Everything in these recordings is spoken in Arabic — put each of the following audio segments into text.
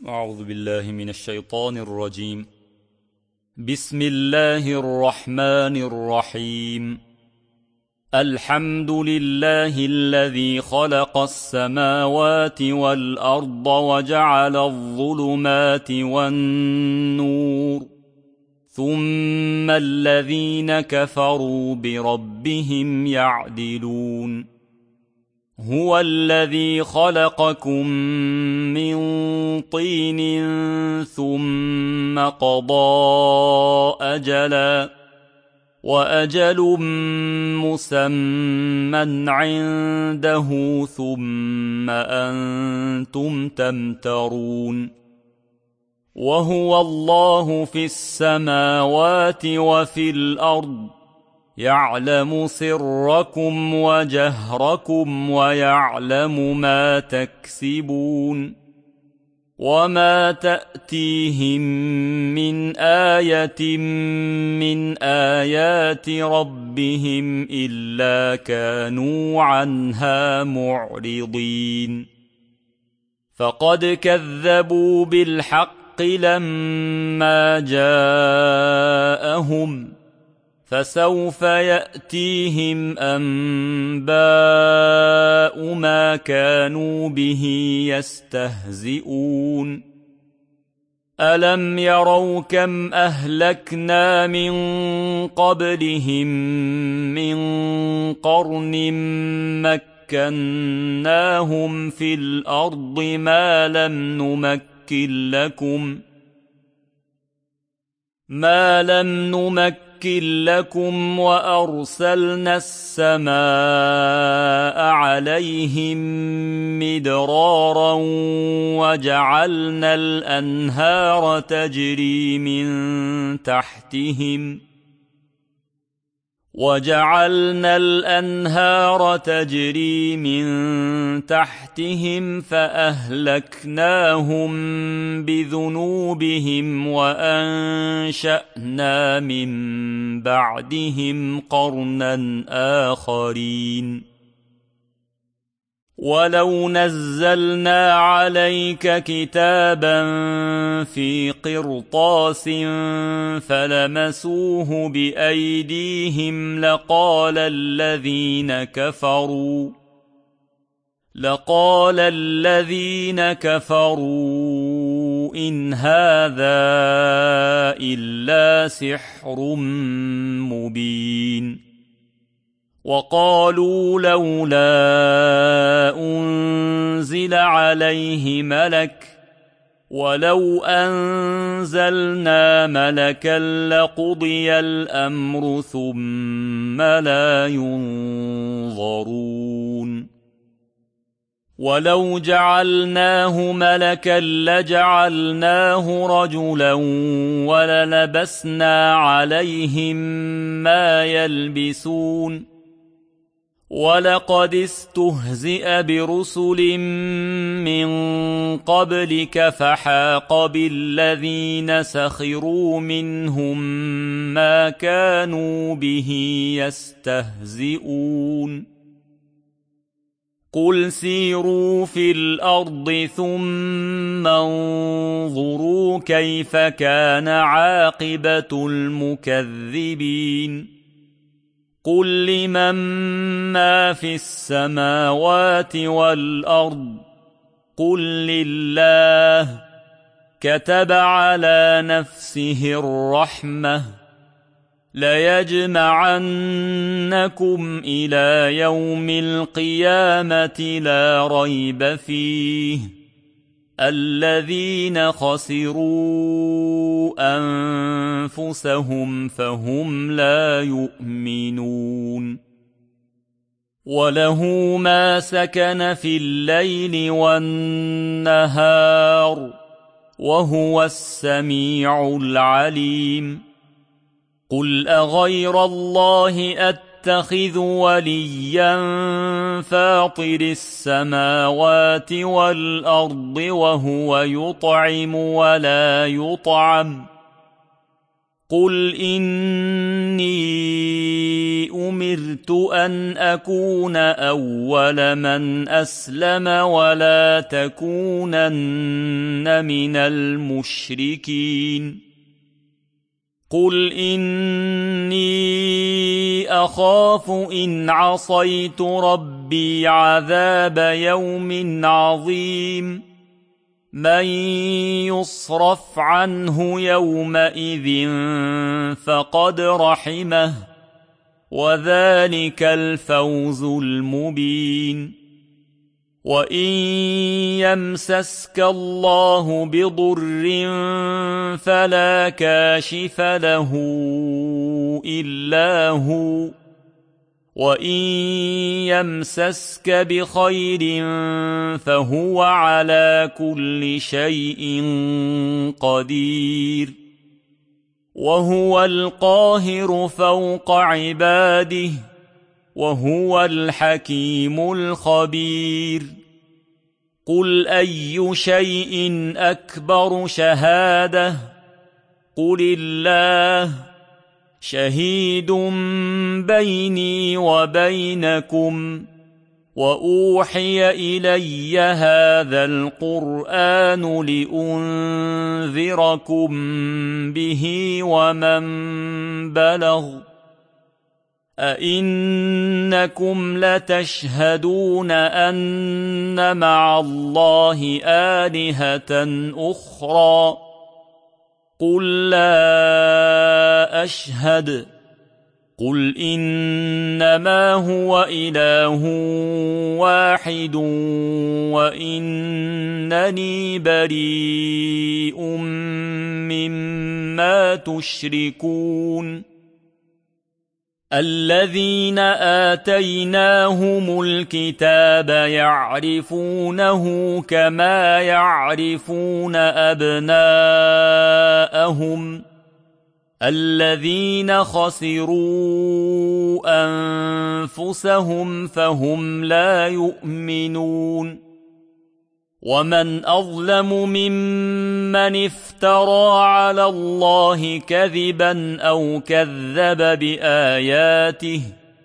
أعوذ بالله من الشيطان الرجيم. بسم الله الرحمن الرحيم. الحمد لله الذي خلق السماوات والأرض وجعل الظلمات والنور، ثم الذين كفروا بربهم يعدلون. هو الذي خلقكم من طين ثم قضى أجلا، وأجل مسمى عنده، ثم أنتم تمترون. وهو الله في السماوات وفي الأرض، يعلم سركم وجهركم ويعلم ما تكسبون. وما تأتيهم من آية من آيات ربهم إلا كانوا عنها معرضين. فقد كذبوا بالحق لما جاءهم، فسوف يأتيهم أنباء ما كانوا به يستهزئون. ألم يروا كم أهلكنا من قبلهم من قرن مكناهم في الأرض ما لم نمكن لكم، وأرسلنا السماء عليهم مدرارا، وجعلنا الأنهار تجري من تحتهم فأهلكناهم بذنوبهم، وأنشأنا من بعدهم قرنا آخرين. ولو نزلنا عليك كتابا في قرطاس فلمسوه بأيديهم لقال الذين كفروا إن هذا إلا سحر مبين. وقالوا لولا أنزل عليه ملك، ولو أنزلنا ملكا لقضي الأمر ثم لا ينظرون. ولو جعلناه ملكا لجعلناه رجلا وللبسنا عليهم ما يلبسون. ولقد استهزئ برسل من قبلك فحاق بالذين سخروا منهم ما كانوا به يستهزئون. قل سيروا في الأرض ثم انظروا كيف كان عاقبة المكذبين. قل لمن ما في السماوات والأرض، قل لله. كتب على نفسه الرحمة، ليجمعنكم إلى يوم القيامة لا ريب فيه، الذين خسروا أنفسهم فهم لا يؤمنون. وله ما سكن في الليل والنهار، وهو السميع العليم. قل أغير الله أتخذ وليا فاطر السماوات والأرض وهو يطعم ولا يطعم، قل إني أمرت أن أكون أول من أسلم ولا تكونن من المشركين قل إني أخاف إن عصيت ربي عذاب يوم عظيم من يصرف عنه يومئذ فقد رحمه وذلك الفوز المبين وإن يمسسك الله بضر فلا كاشف له إلا هو وإن يمسسك بخير فهو على كل شيء قدير وهو القاهر فوق عباده وهو الحكيم الخبير قل أي شيء أكبر شهادة قل الله شهيد بيني وبينكم وأوحي إلي هذا القرآن لأنذركم به ومن بلغ أئنكم لتشهدون أن مع الله آلهة أخرى قل لا أشهد قل إنما هو إله واحد وإنني بريء مما تشركون الذين آتيناهم الكتاب يعرفونه كما يعرفون أبناءهم الذين خسروا أنفسهم فهم لا يؤمنون ومن أظلم ممن افترى على الله كذبا أو كذب بآياته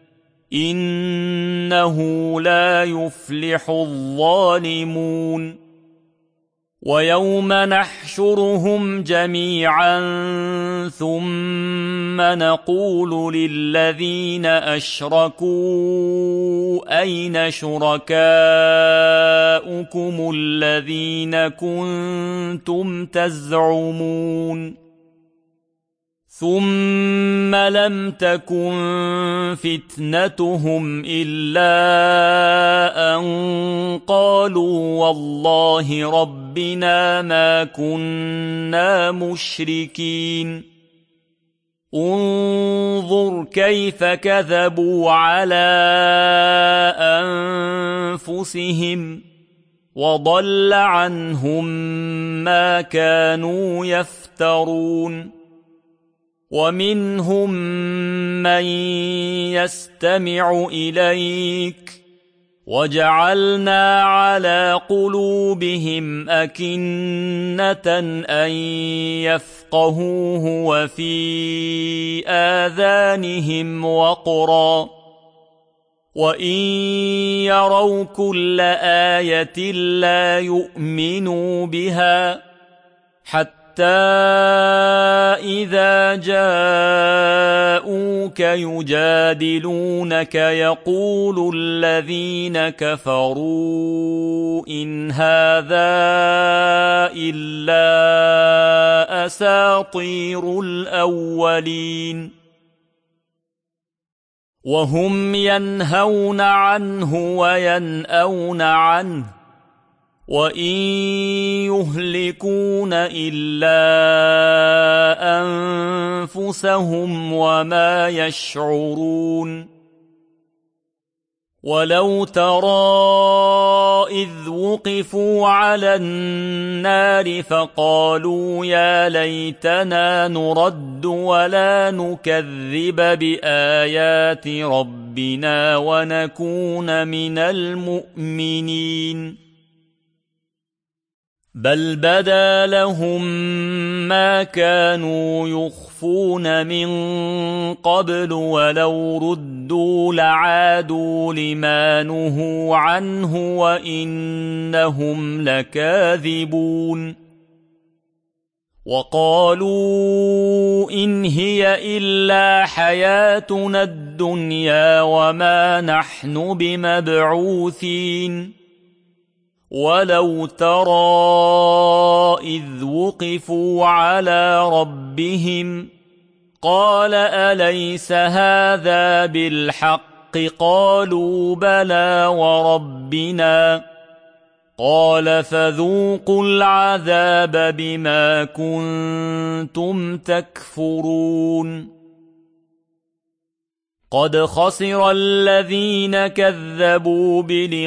إنه لا يفلح الظالمون ويوم نحشرهم جميعا ثم نقول للذين أشركوا أين شركاؤكم الذين كنتم تزعمون ثم لم تكن فتنتهم إلا أن قالوا والله ربنا ما كنا مشركين انظر كيف كذبوا على أنفسهم وضل عنهم ما كانوا يفترون ومنهم من يستمع إليك وجعلنا على قلوبهم أكنة أن يفقهوه وفي آذانهم وقرا وإن يروا كل آية لا يؤمنوا بها حتى إذا جاءوك يجادلونك يقول الذين كفروا إن هذا إلا أساطير الأولين وهم ينهون عنه وينأون عنه وإن يهلكون إلا أنفسهم وما يشعرون ولو ترى إذ وقفوا على النار فقالوا يا ليتنا نرد ولا نكذب بآيات ربنا ونكون من المؤمنين بل بدا لهم ما كانوا يخفون من قبل ولو ردوا لعادوا لما نهوا عنه وإنهم لكاذبون وقالوا إن هي إلا حياتنا الدنيا وما نحن بمبعوثين ولو ترى إذ وقفوا على ربهم قال أليس هذا بالحق قالوا بلى وربنا قال فذوقوا العذاب بما كنتم تكفرون قد خسر الذين كذبوا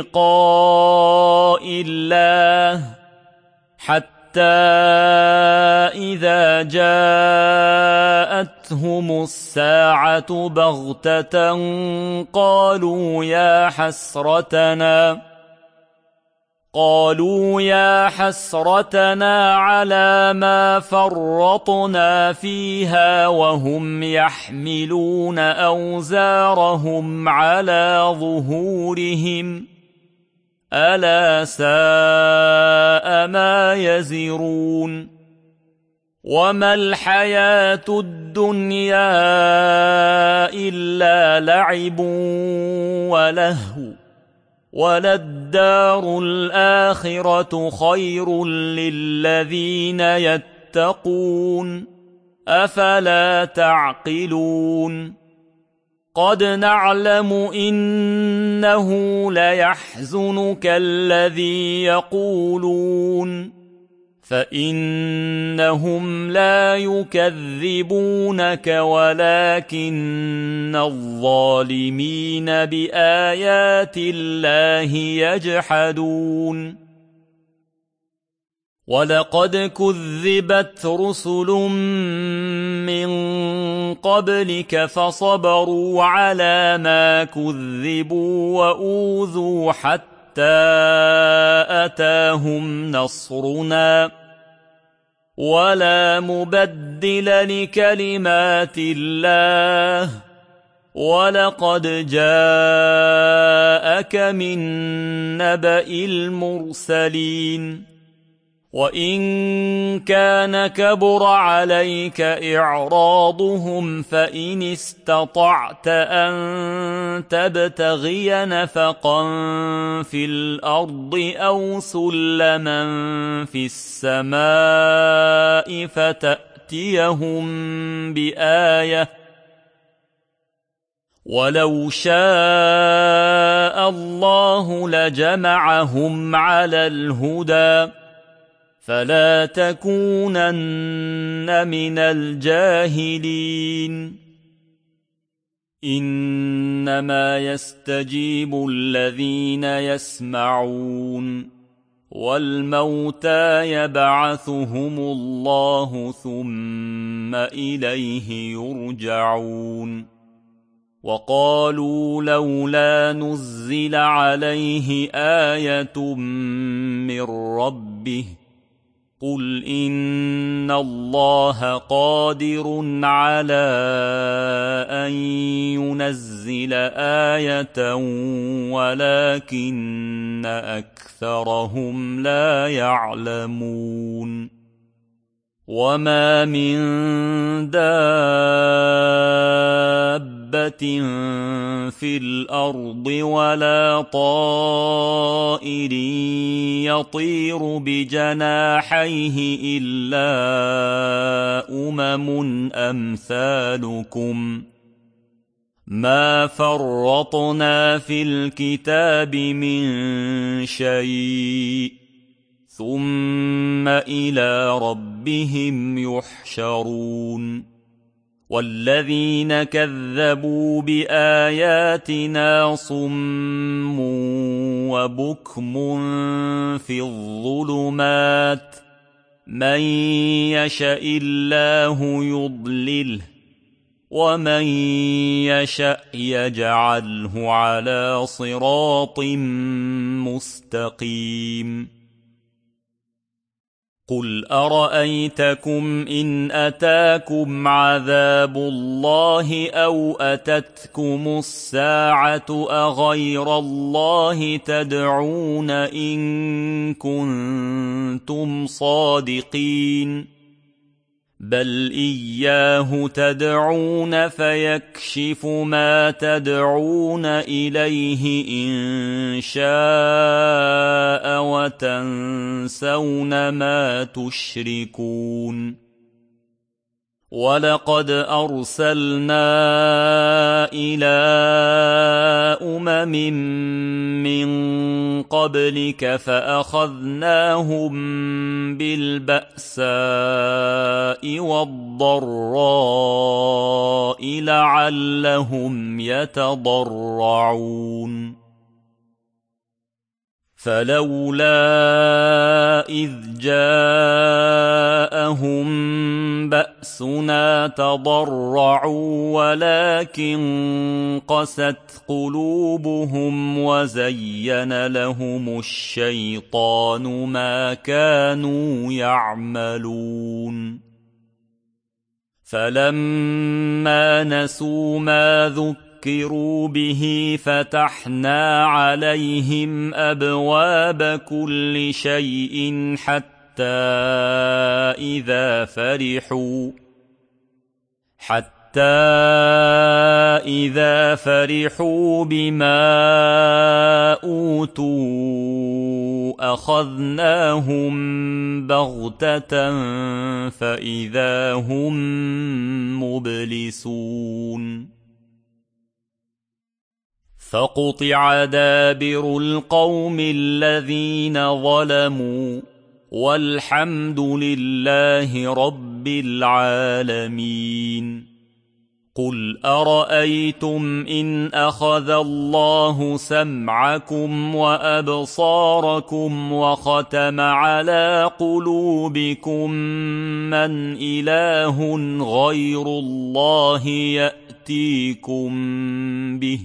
بلقاء الله حتى إذا جاءتهم الساعة بغتة قالوا يا حسرتنا على ما فرطنا فيها وهم يحملون أوزارهم على ظهورهم ألا ساء ما يزرون وما الحياة الدنيا إلا لعب ولهو وللدار الآخرة خير للذين يتقون أفلا تعقلون قد نعلم إنه ليحزنك الذي يقولون فإنهم لا يكذبونك ولكن الظالمين بآيات الله يجحدون ولقد كذبت رسل من قبلك فصبروا على ما كذبوا وأوذوا حتى أتاهم نصرنا ولا مبدل لكلمات الله ولقد جاءك من نبأ المرسلين وإن كان كبر عليك إعراضهم فإن استطعت أن تبتغي نفقا في الأرض أو سلما في السماء فتأتيهم بآية ولو شاء الله لجمعهم على الهدى فلا تكونن من الجاهلين إنما يستجيب الذين يسمعون والموتى يبعثهم الله ثم إليه يرجعون وقالوا لولا نزل عليه آية من ربه قل إن الله قادر على أن ينزل آية ولكن أكثرهم لا يعلمون وما من دابة في الأرض ولا طائر يطير بجناحيه إلا أمثالكم ما فرطنا في الكتاب من شيء ثم إلى ربهم يحشرون والذين كذبوا بآياتنا صم وبكم في الظلمات من يشاء الله يضلله ومن يشاء يجعله على صراط مستقيم قل أرأيتكم إن أتاكم عذاب الله أو أتتكم الساعة أغير الله تدعون إن كنتم صادقين بل إياه تدعون فيكشف ما تدعون إليه إن شاء وتنسون ما تشركون ولقد أرسلنا إلى من قبلك فأخذناهم بالبأساء والضراء لعلهم يتضرعون فلولا إذ جاءهم بأسنا تضرعوا ولكن قست قلوبهم وزين لهم الشيطان ما كانوا يعملون فلما نسوا ما ذكروا به فتحنا عليهم أبواب كل شيء حتى إذا فرحوا بما أوتوا أخذناهم بغتة فإذا هم مبلسون فقطع دابر القوم الذين ظلموا والحمد لله رب العالمين قل أرأيتم إن أخذ الله سمعكم وأبصاركم وختم على قلوبكم من إله غير الله يأتيكم به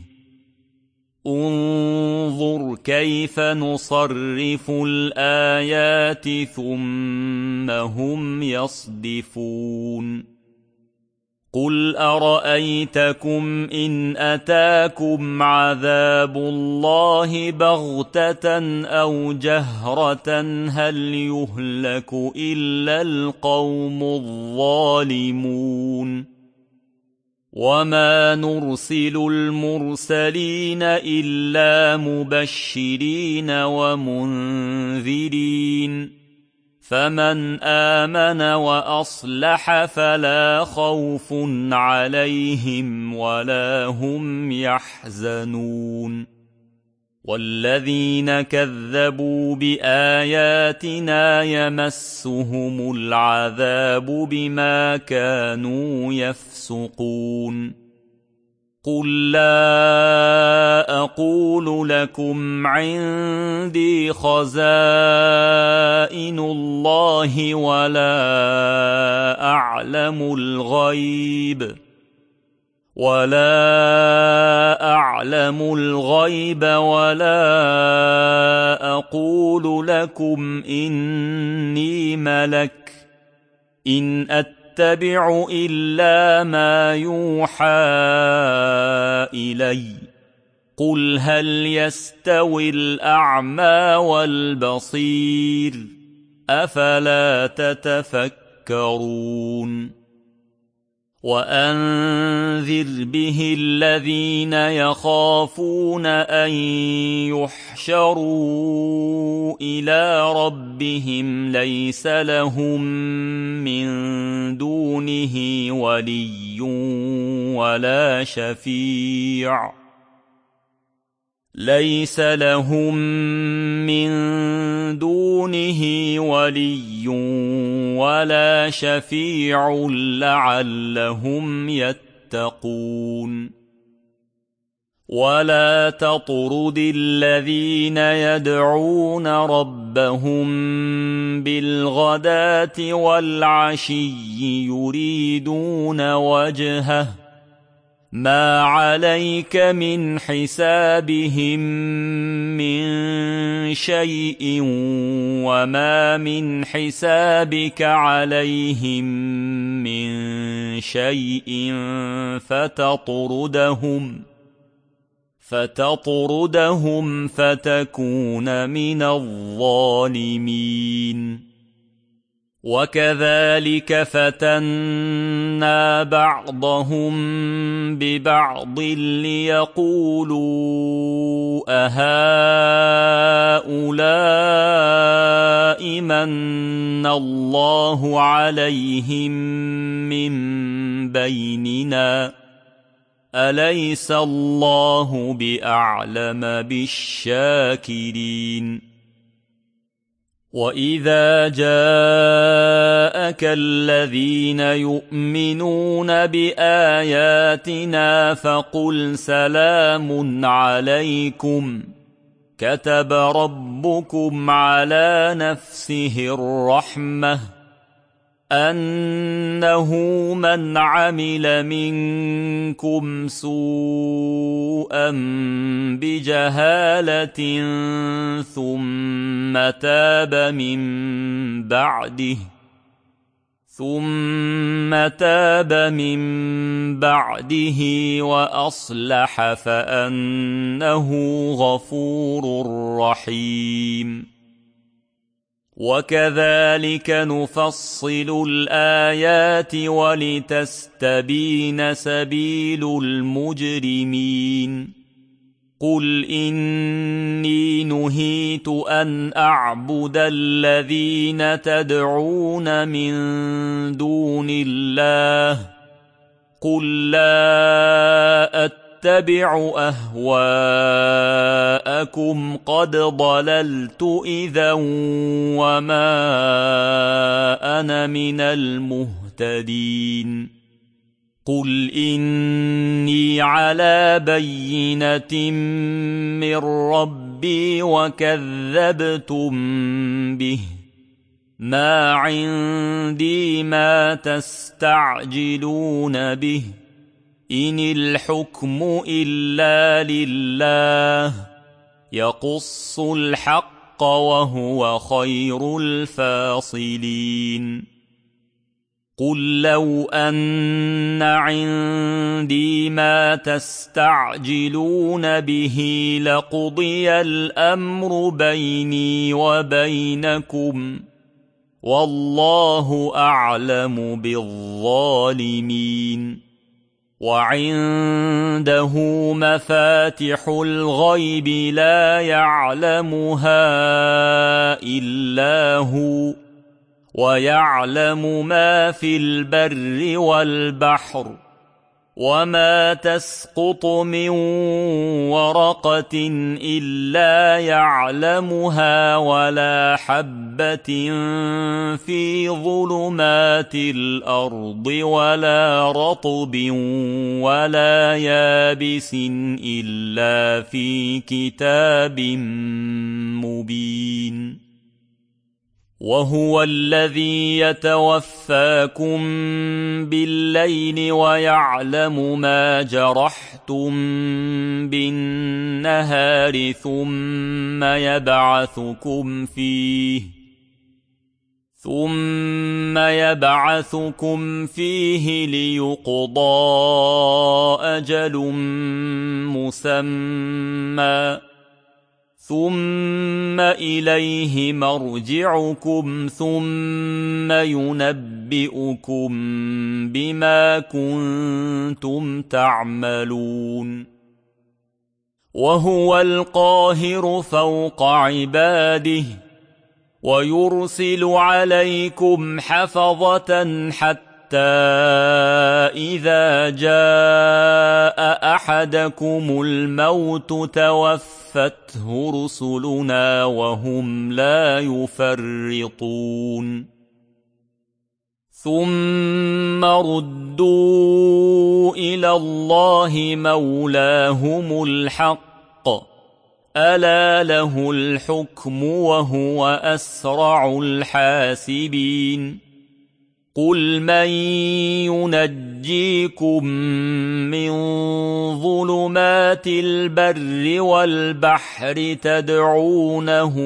انظر كيف نصرف الآيات ثم هم يصدفون قل أرأيتكم إن أتاكم عذاب الله بغتة أو جهرة هل يهلك إلا القوم الظالمون وما نرسل المرسلين إلا مبشرين ومنذرين فمن آمن وأصلح فلا خوف عليهم ولا هم يحزنون والذين كذبوا بآياتنا يمسهم العذاب بما كانوا يفسقون قل لا أقول لكم عندي خزائن الله ولا أعلم الغيب ولا أقول لكم إني ملك إن أتبع إلا ما يوحى إلي قل هل يستوي الأعمى والبصير أفلا تتفكرون وأنذر به الذين يخافون أن يحشروا إلى ربهم ليس لهم من دونه ولي ولا شفيع لعلهم يتقون ولا تطرد الذين يدعون ربهم بالغداة والعشي يريدون وجهه ما عليك من حسابهم من شيء وما من حسابك عليهم من شيء فتطردهم فتكون من الظالمين. وكذلك فتنا بعضهم ببعض ليقولوا أهؤلاء من الله عليهم من بيننا أليس الله بأعلم بالشاكرين. وإذا جاءك الذين يؤمنون بآياتنا فقل سلام عليكم كتب ربكم على نفسه الرحمة أنه من عمل منكم سوءا بجهالة ثم تاب من بعده وأصلح فأنه غفور رحيم. وكذلك نفصل الآيات ولتستبين سبيل المجرمين. قل إني نهيت أن أعبد الذين تدعون من دون الله قل لا أتبع أهواءكم قد ضللت إذا وما أنا من المهتدين. قل إني على بينة من ربي وكذبتم به ما عندي ما تستعجلون به إن الحكم إلا لله يقص الحق وهو خير الفاصلين. قل لو أن عندي ما تستعجلون به لقضي الأمر بيني وبينكم والله أعلم بالظالمين. وعنده مفاتح الغيب لا يعلمها إلا هو ويعلم ما في البر والبحر وما تسقط من ورقة إلا يعلمها ولا حبة في ظلمات الأرض ولا رطب ولا يابس إلا في كتاب مبين. وهو الذي يتوفاكم بالليل ويعلم ما جرحتم بالنهار ثم يبعثكم فيه ليقضى أجل مسمى ثم إليه مرجعكم ثم ينبئكم بما كنتم تعملون. وهو القاهر فوق عباده ويرسل عليكم حفظة حتى إذا جاء أحدكم الموت توفته رسلنا وهم لا يفرطون. ثم ردوا إلى الله مولاهم الحق ألا له الحكم وهو أسرع الحاسبين. قل من ينجيكم من ظلمات البر والبحر تدعونه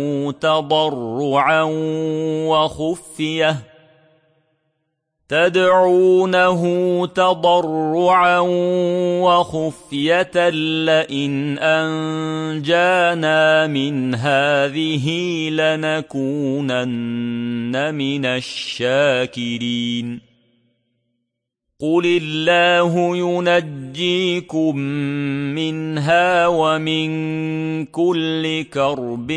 تضرعا وخفية لئن أنجانا من هذه لنكونن من الشاكرين قل الله ينجيكم منها ومن كل كرب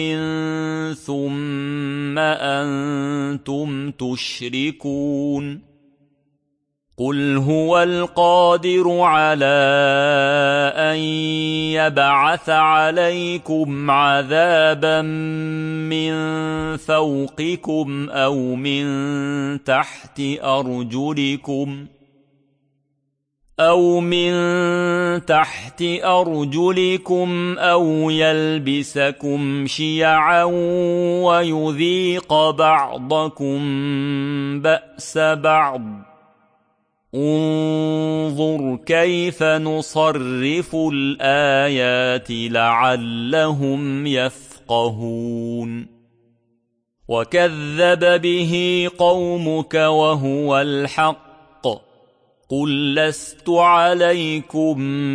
ثم أنتم تشركون قل هو القادر على أن يبعث عليكم عذابا من فوقكم أو من تحت أرجلكم أو يلبسكم شيعا ويذيق بعضكم بأس بعض انظر كيف نصرف الآيات لعلهم يفقهون وكذب به قومك وهو الحق قل لست عليكم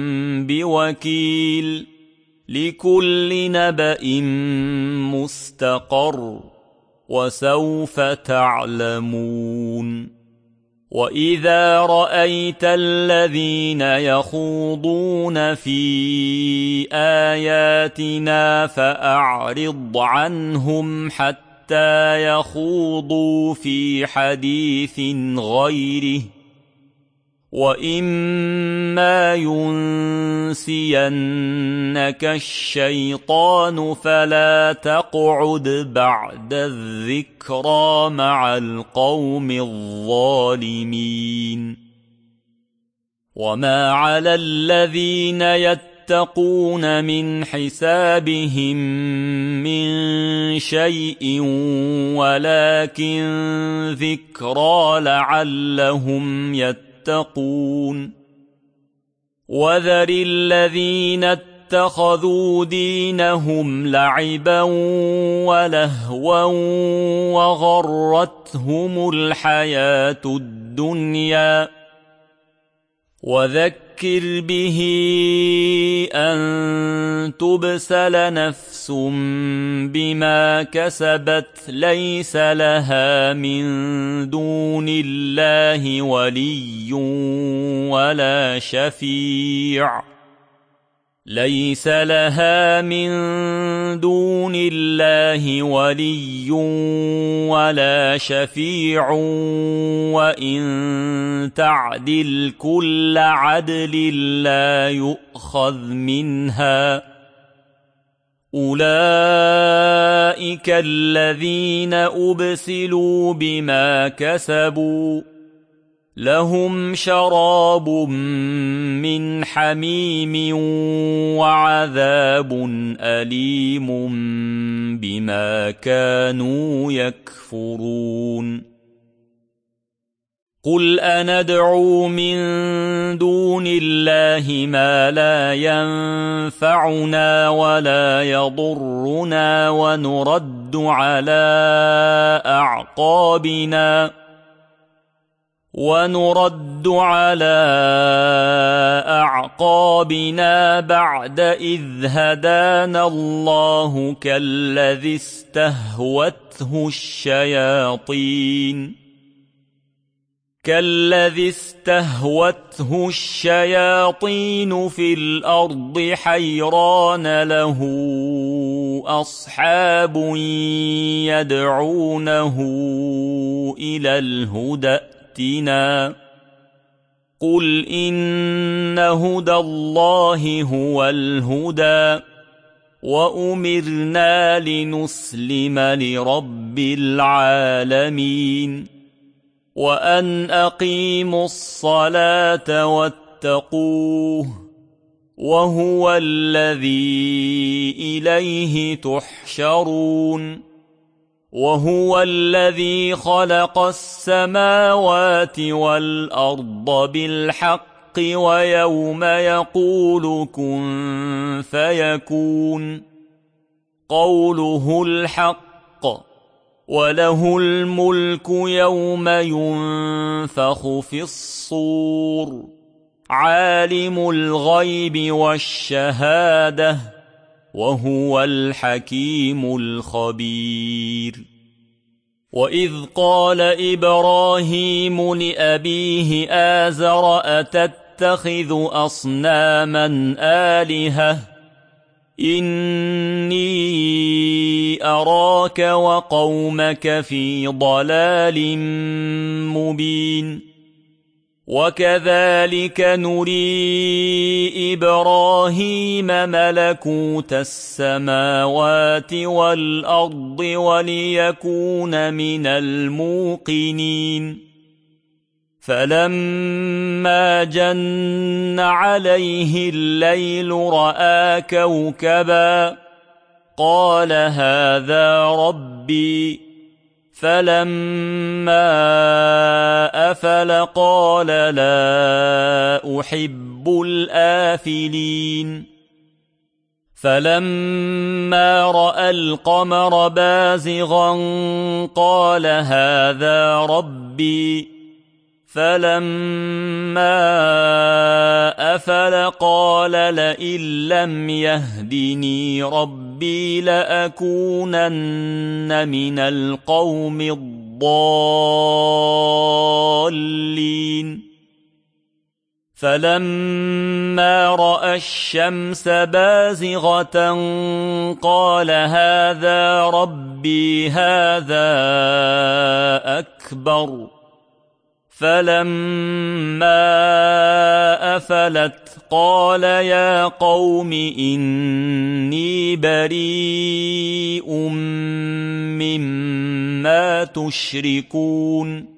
بوكيل لكل نبأ مستقر وسوف تعلمون وإذا رأيت الذين يخوضون في آياتنا فأعرض عنهم حتى يخوضوا في حديث غيره وإما ينسينك الشيطان فلا تقعد بعد الذكرى مع القوم الظالمين وما على الذين يتقون من حسابهم من شيء ولكن ذكرى لعلهم يتقون وذر الذين اتخذوا دينهم لعبا ولهوا وغرتهم الحياة الدنيا وذكر به أن تبسل نفس بما كسبت ليس لها من دون الله ولي ولا شفيع وإن تعدل كل عدل لا يؤخذ منها أولئك الذين أبسلوا بما كسبوا لهم شراب من حميم وعذاب أليم بما كانوا يكفرون قل أندعو من دون الله ما لا ينفعنا ولا يضرنا ونرد على أعقابنا بعد إذ هدانا الله كالذي استهوته الشياطين في الأرض حيران له أصحاب يدعونه إلى الهدى قل إن هدى الله هو الهدى وأمرنا لنسلم لرب العالمين وأن أقيموا الصلاة واتقوه وهو الذي إليه تحشرون وهو الذي خلق السماوات والأرض بالحق ويوم يقول كن فيكون قوله الحق وله الملك يوم ينفخ في الصور عالم الغيب والشهادة وهو الحكيم الخبير وإذ قال إبراهيم لأبيه آزر أتتخذ أصناما آلهة إني أراك وقومك في ضلال مبين وكذلك نري إبراهيم ملكوت السماوات والأرض وليكون من الموقنين فلما جن عليه الليل رأى كوكبا قال هذا ربي فلما أفل قال لا أحب الآفلين فلما رأى القمر بازغا قال هذا ربي فلما أفل قال لئن لم يهدني ربي لأكونن من القوم الضالين فلما رأى الشمس بازغة قال هذا ربي هذا أكبر فلما أفلت قال يا قوم إني بريء مما تشركون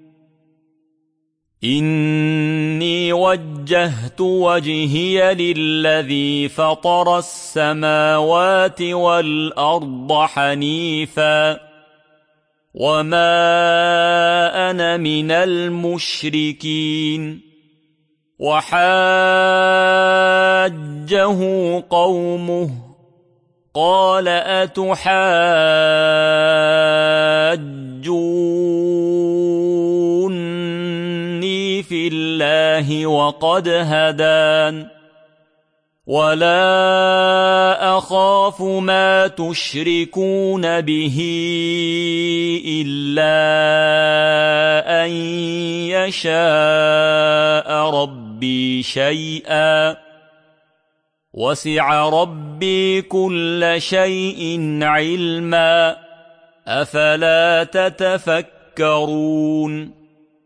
إني وجهت وجهي للذي فطر السماوات والأرض حنيفاً وما أنا من المشركين وحاجه قومه قال أتحاجوني في الله وقد هدان ولا أخاف ما تشركون به إلا أن يشاء ربي شيئا وسع ربي كل شيء علما أفلا تتفكرون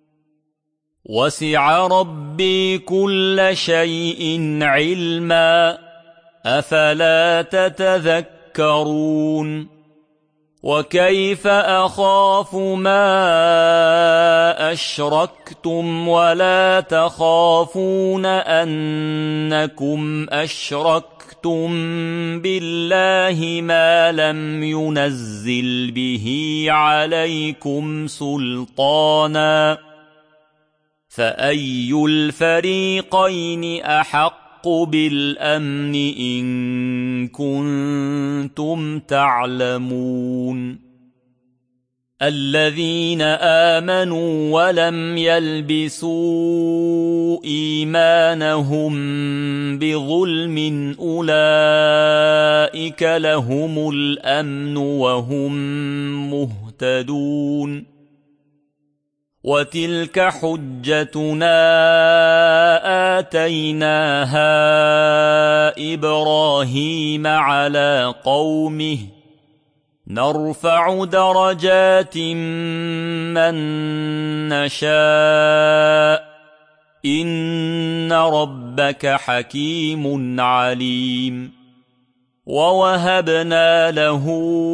وسع ربي كل شيء علما أفلا تتذكرون وكيف أخاف ما أشركتم ولا تخافون أنكم أشركتم بالله ما لم ينزل به عليكم سلطانا فأي الفريقين أحق بالأمن إن كنتم تعلمون الذين آمنوا ولم يلبسوا إيمانهم بظلم أولئك لهم الأمن وهم مهتدون وتلك حجتنا آتيناها إبراهيم على قومه نرفع درجات من نشاء إن ربك حكيم عليم ووهبنا له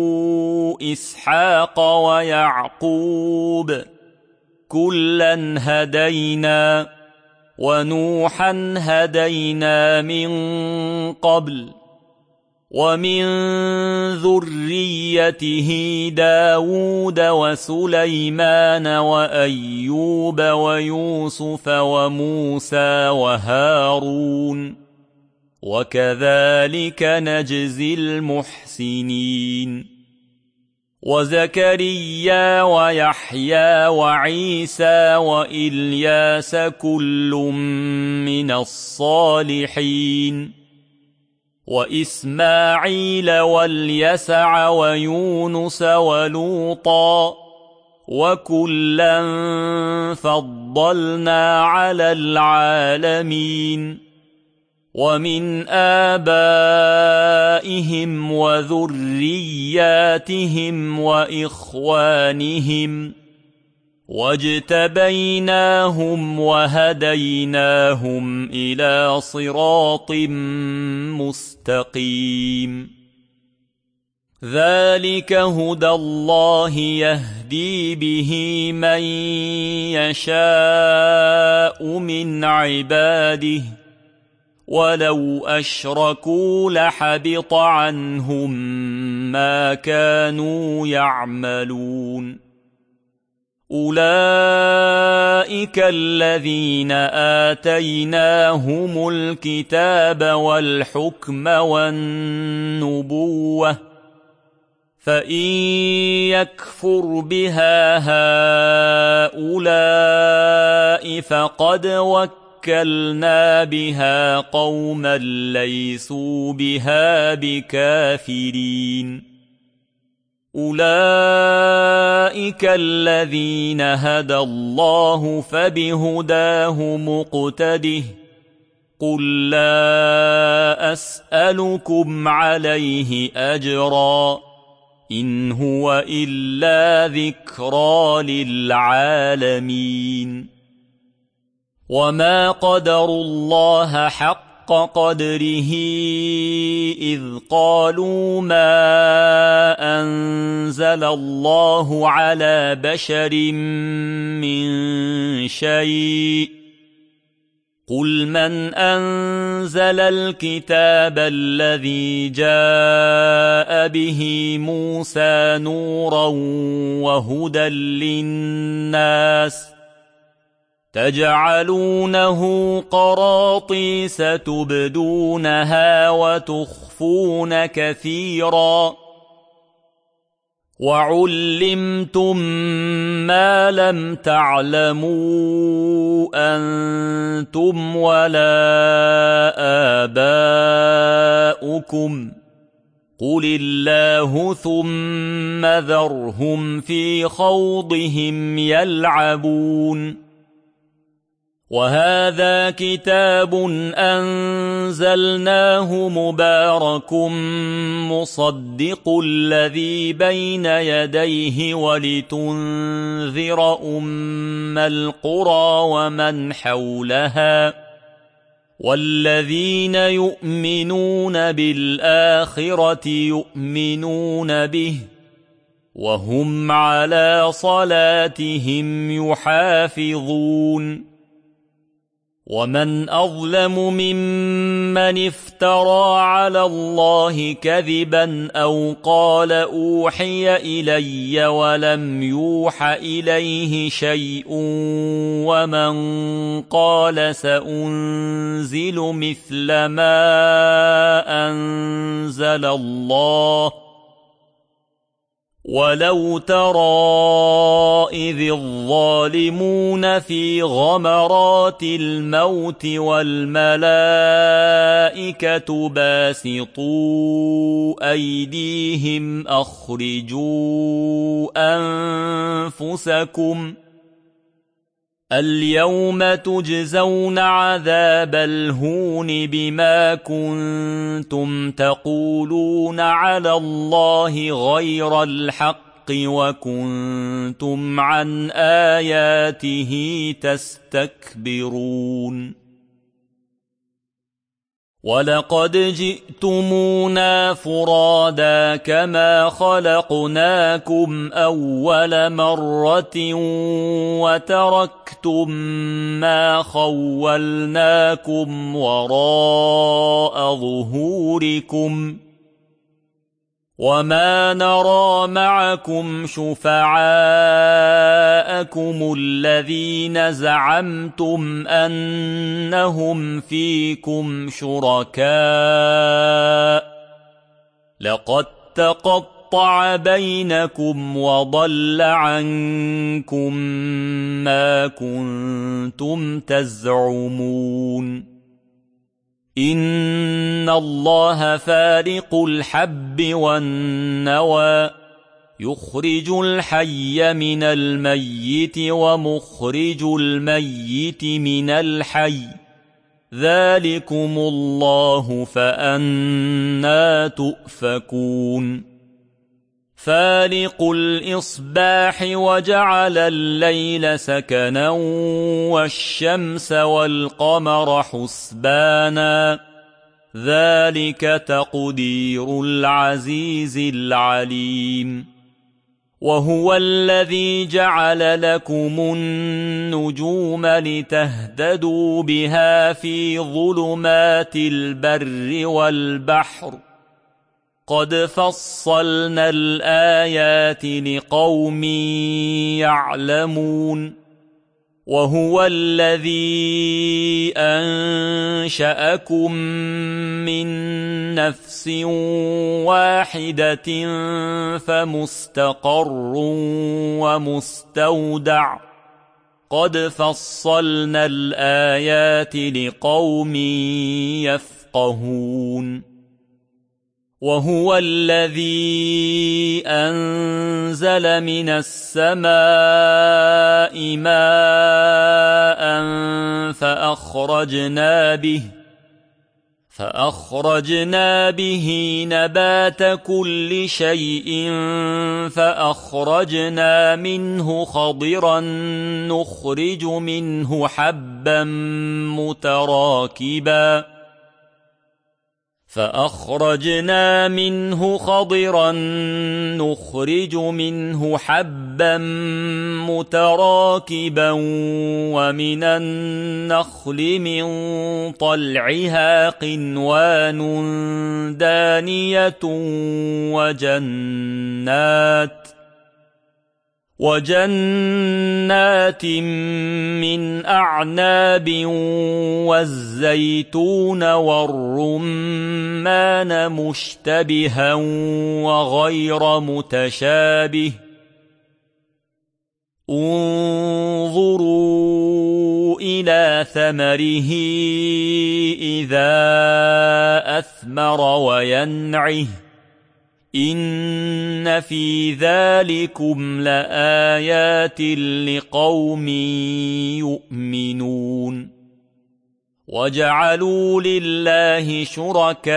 إسحاق ويعقوب كلا هدينا ونوحا هدينا من قبل ومن ذريته داود وسليمان وأيوب ويوسف وموسى وهارون وكذلك نجزي المحسنين وزكريا ويحيى وعيسى وإلياس كل من الصالحين وإسماعيل واليسع ويونس ولوطا وكلا فضلنا على العالمين ومن آبائهم وذرياتهم وإخوانهم واجتبيناهم وهديناهم إلى صراط مستقيم ذلك هدى الله يهدي به من يشاء من عباده ولو أشركوا لحبط عنهم ما كانوا يعملون أولئك الذين آتيناهم الكتاب والحكم والنبوة فإن يكفر بها هؤلاء فقد وكلنا بها قوما ليسوا بها بكافرين أولئك الذين هدى الله فبهداه مقتده قل لا أسألكم عليه أجرا إن هو إلا ذكرى للعالمين وما قدروا الله حق قدره إذ قالوا ما أنزل الله على بشر من شيء قل من أنزل الكتاب الذي جاء به موسى نورا وهدى للناس تجعلونه قراطيس تبدونها وتخفون كثيرا وعلمتم ما لم تعلموا أنتم ولا آباؤكم قل الله ثم ذرهم في خوضهم يلعبون وهذا كتاب أنزلناه مبارك مصدق الذي بين يديه ولتنذر أم القرى ومن حولها والذين يؤمنون بالآخرة يؤمنون به وهم على صلاتهم يحافظون ومن أظلم ممن افترى على الله كذبا أو قال أوحي إلي ولم يوح إليه شيء ومن قال سأنزل مثل ما أنزل الله ولو ترى إذ الظالمون في غمرات الموت والملائكة باسطوا أيديهم أخرجوا أنفسكم اليوم تجزون عذاب الهون بما كنتم تقولون على الله غير الحق وكنتم عن آياته تستكبرون ولقد جئتمونا فرادا كما خلقناكم أول مرة وتركتم ما خولناكم وراء ظهوركم وما نرى معكم شفعاءكم الذين زعمتم أنهم فيكم شركاء لقد تقطع بينكم وضل عنكم ما كنتم تزعمون إن الله فارق الحب والنوى يخرج الحي من الميت ومخرج الميت من الحي ذلكم الله فأنى تؤفكون فالق الإصباح وجعل الليل سكنا والشمس والقمر حسبانا ذلك تقدير العزيز العليم وهو الذي جعل لكم النجوم لتهتدوا بها في ظلمات البر والبحر قد فصلنا الآيات لقوم يعلمون وهو الذي أنشأكم من نفس واحدة فمستقر ومستودع قد فصلنا الآيات لقوم يفقهون وهو الذي أنزل من السماء ماء فأخرجنا به نبات كل شيء فأخرجنا منه خضرا نخرج منه حبا متراكبا ومن النخل من طلعها قنوان دانية وجنات من أعناب والزيتون والرمان مشتبها وغير متشابه انظروا إلى ثمره إذا أثمر وينعه إن في ذلكم لآيات لقوم يؤمنون وجعلوا لله شركاء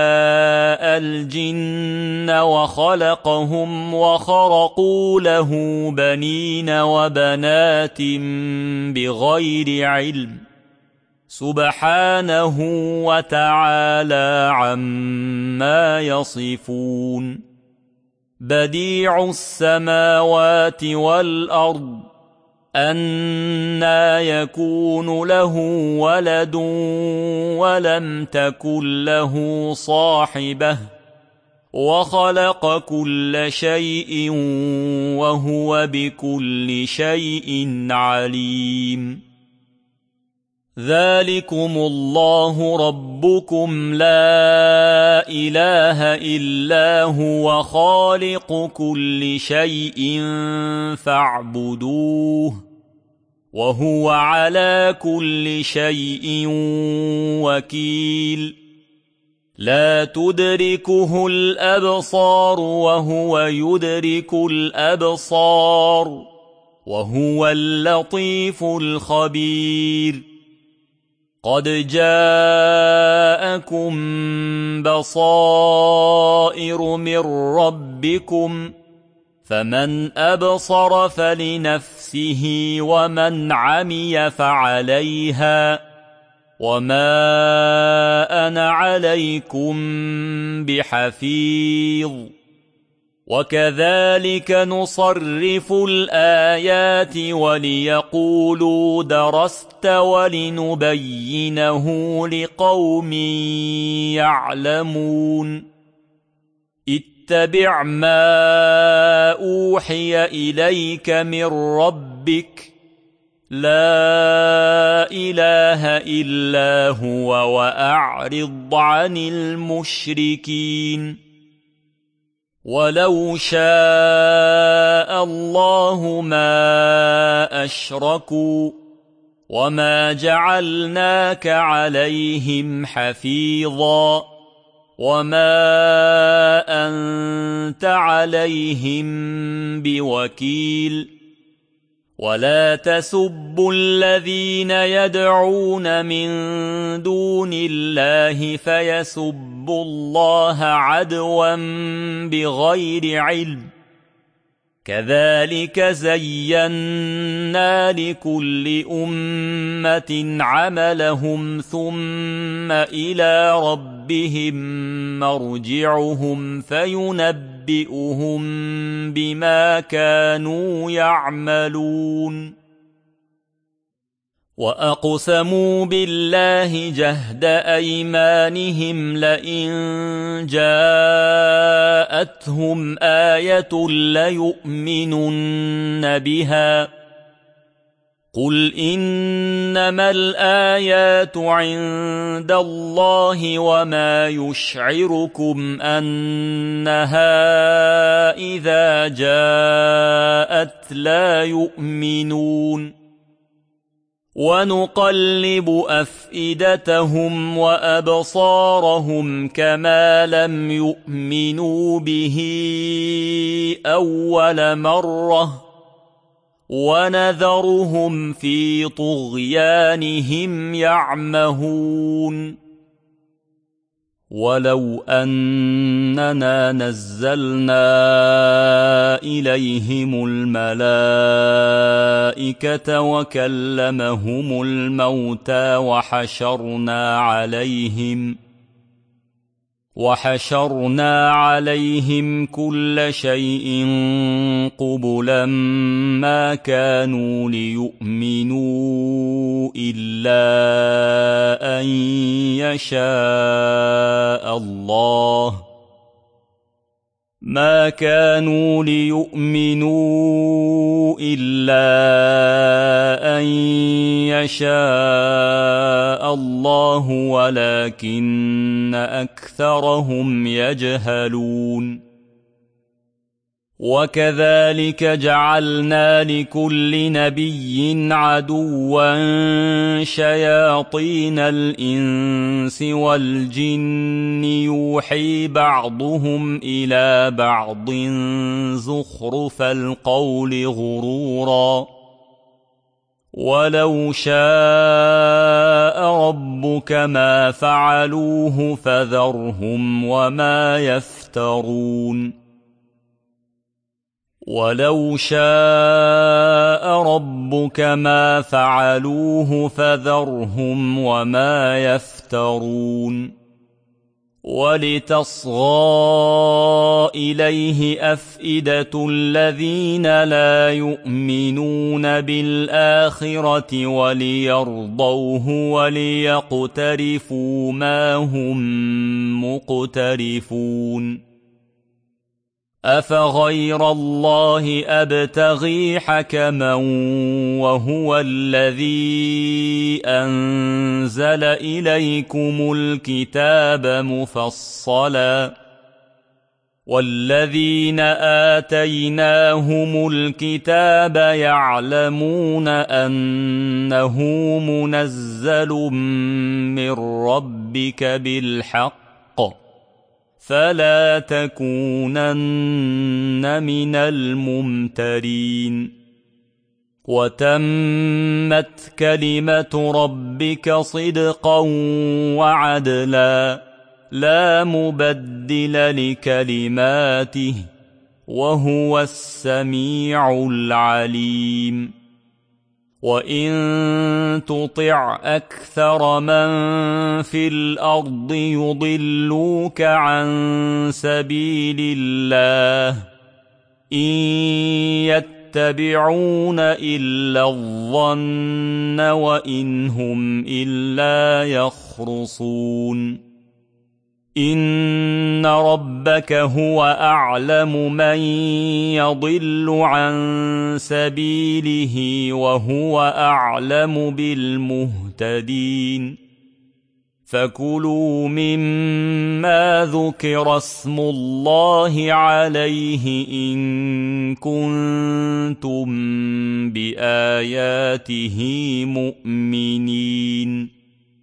الجن وخلقهم وخرقوا له بنين وبنات بغير علم سبحانه وتعالى عما يصفون بديع السماوات والأرض أنى يكون له ولد ولم تكن له صاحبة وخلق كل شيء وهو بكل شيء عليم ذلكم الله ربكم لا إله إلا هو خالق كل شيء فاعبدوه وهو على كل شيء وكيل لا تدركه الأبصار وهو يدرك الأبصار وهو اللطيف الخبير قد جاءكم بصائر من ربكم فمن أبصر فلنفسه ومن عمي فعليها وما أنا عليكم بحفيظ وكذلك نصرف الآيات وليقولوا درست ولنبينه لقوم يعلمون اتبع ما أوحي إليك من ربك لا إله إلا هو وأعرض عن المشركين ولو شاء الله ما أشركوا وما جعلناك عليهم حفيظا وما أنت عليهم بوكيل ولا تسبوا الذين يدعون من دون الله فيسبوا الله عدوا بغير علم كذلك زينا لكل أمة عملهم ثم إلى ربهم مرجعهم فينبئهم بما كانوا يعملون وأقسموا بالله جهد أيمانهم لئن جاءتهم آية ليؤمنن بها قل إنما الآيات عند الله وما يشعركم أنها إذا جاءت لا يؤمنون ونقلب أفئدتهم وأبصارهم كما لم يؤمنوا به أول مرة ونذرهم في طغيانهم يعمهون ولو أننا نزلنا إليهم الملائكة وكلمهم الموتى وحشرنا عليهم كل شيء قبلا ما كانوا ليؤمنوا إلا أن يشاء الله ولكن أكثرهم يجهلون وكذلك جعلنا لكل نبي عدوا شياطين الإنس والجن يوحي بعضهم إلى بعض زخرف القول غرورا ولو شاء ربك ما فعلوه فذرهم وما يفترون ولتصغى إليه أفئدة الذين لا يؤمنون بالآخرة وليرضوه وليقترفوا ما هم مقترفون أفغير الله أبتغي حكما وهو الذي أنزل إليكم الكتاب مفصلا والذين آتيناهم الكتاب يعلمون أنه منزل من ربك بالحق فلا تكونن من الممترين وتمت كلمة ربك صدقا وعدلا لا مبدل لكلماته وهو السميع العليم وإن تطع أكثر من في الأرض يضلوك عن سبيل الله إن يتبعون إلا الظن وإن هم إلا يخرصون إن ربك هو أعلم من يضل عن سبيله وهو أعلم بالمهتدين فكلوا مما ذكر اسم الله عليه إن كنتم بآياته مؤمنين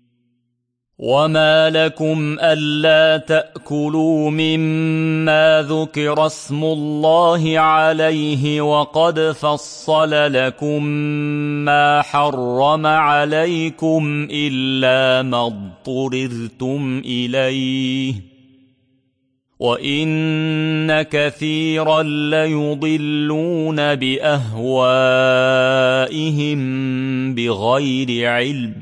وما لكم ألا تأكلوا مما ذكر اسم الله عليه وقد فصل لكم ما حرم عليكم إلا ما اضطررتم إليه وإن كثيرا ليضلون بأهوائهم بغير علم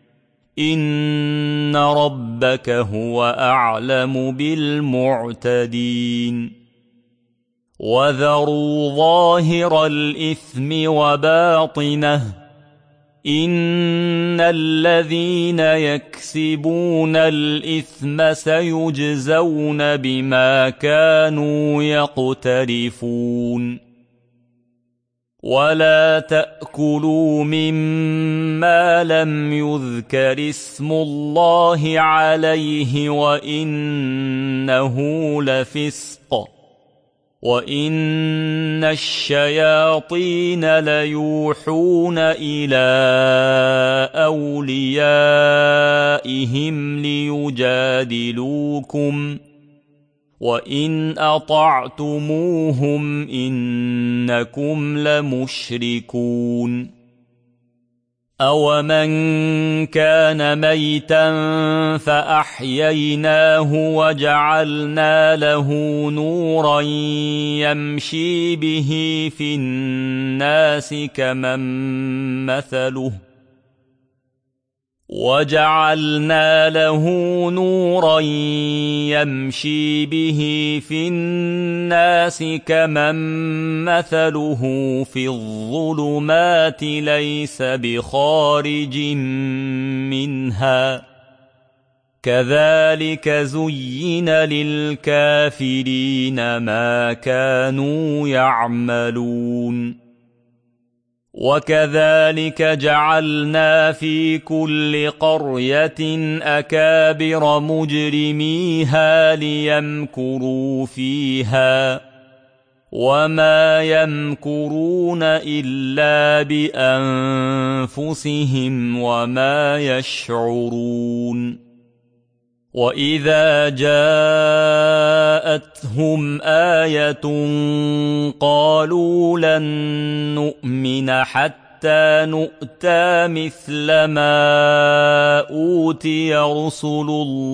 إن ربك هو أعلم بالمعتدين وذروا ظاهر الإثم وباطنه إن الذين يكسبون الإثم سيجزون بما كانوا يقترفون ولا تأكلوا مما لم يذكر اسم الله عليه وإنه لفسق وإن الشياطين ليوحون إلى أوليائهم ليجادلوكم وإن أطعتموهم إنكم لمشركون أومن كان ميتا فأحييناه وجعلنا له نورا يمشي به في الناس كمن مثله في الظلمات ليس بخارج منها كذلك زين للكافرين ما كانوا يعملون وكذلك جعلنا في كل قرية أكابر مجرميها ليمكروا فيها وما يمكرون إلا بأنفسهم وما يشعرون وإذا جاءتهم آية قالوا لن نؤمن حتى نؤتى مثل ما أوتي رسل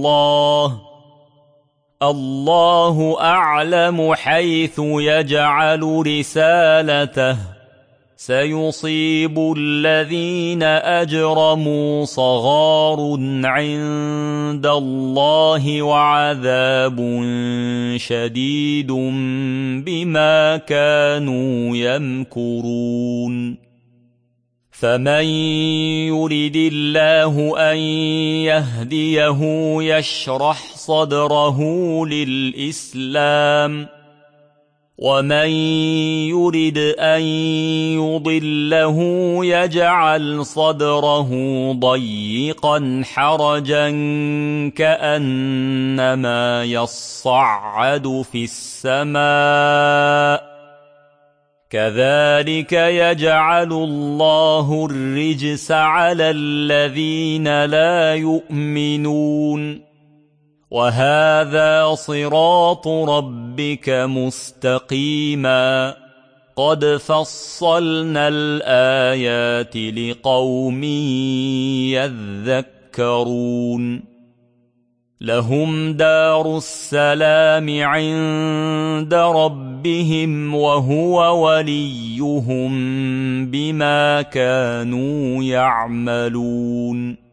الله أعلم حيث يجعل رسالته سيصيب الذين أجرموا صغار عند الله وعذاب شديد بما كانوا يمكرون فمن يرد الله أن يهديه يشرح صدره للإسلام ومن يرد أن يضله يجعل صدره ضيقا حرجا كأنما يصعد في السماء كذلك يجعل الله الرجس على الذين لا يؤمنون وهذا صراط ربك مستقيما قد فصلنا الآيات لقوم يذكرون لهم دار السلام عند ربهم وهو وليهم بما كانوا يعملون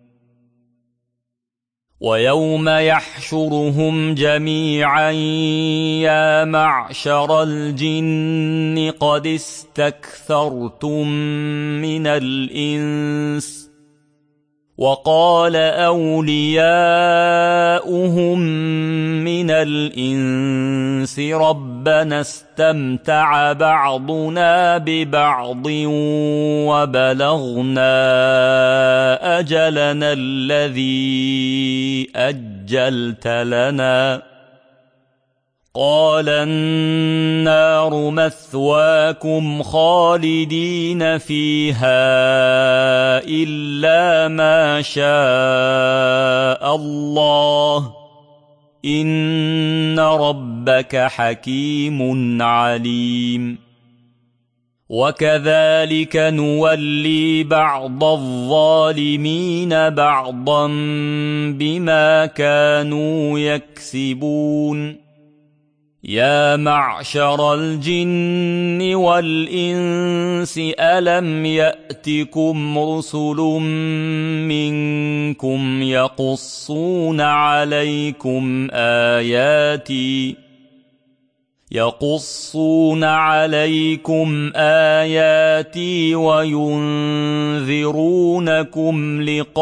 ويوم يحشرهم جميعا يا معشر الجن قد استكثرتم من الإنس وقال أولياؤهم من الإنس ربنا استمتع بعضنا ببعض وبلغنا أجلنا الذي أجلت لنا قال النار مثواكم خالدين فيها إلا ما شاء الله إن ربك حكيم عليم وكذلك نولي بعض الظالمين بعضا بما كانوا يكسبون يا معشر الجن والإنس ألم يأتكم رسل منكم يقصون عليكم آياتي وينذرونكم